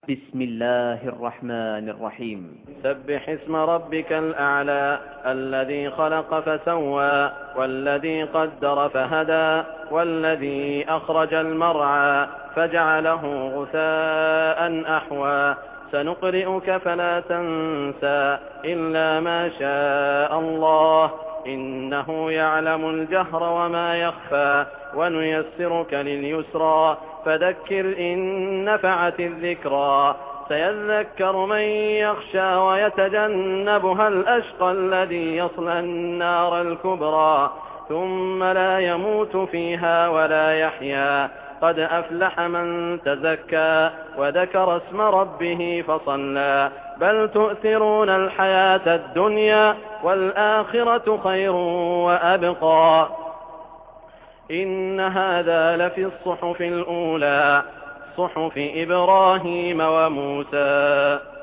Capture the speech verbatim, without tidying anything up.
بسم الله الرحمن الرحيم. سبح اسم ربك الأعلى الذي خلق فسوى والذي قدر فهدى والذي أخرج المرعى فجعله غثاء أحوى سنقرئك فلا تنسى إلا ما شاء الله إنه يعلم الجهر وما يخفى ونيسرك لليسرى فذكر إن نفعت الذكرى سيذكر من يخشى ويتجنبها الأشقى الذي يصلى النار الكبرى ثم لا يموت فيها ولا يحيا قد أفلح من تزكى وذكر اسم ربه فصلى بل تؤثرون الحياة الدنيا والآخرة خير وأبقى إن هذا لفي الصحف الأولى صحف إبراهيم وموسى.